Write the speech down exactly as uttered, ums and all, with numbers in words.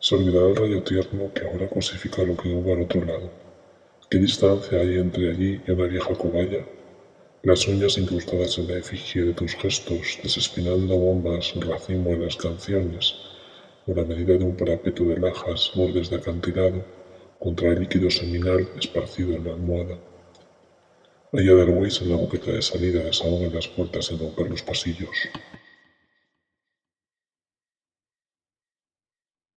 Se olvidará el rayo tierno que ahora cosifica lo que hubo al otro lado. ¿Qué distancia hay entre allí y una vieja cobaya? Las uñas incrustadas en la efigie de tus gestos, desespinando bombas, racimo en las canciones, o la medida de un parapeto de lajas, bordes de acantilado, contra el líquido seminal esparcido en la almohada. Hay Otherways en la boqueta de salida, desahoga en las puertas sin romper los pasillos.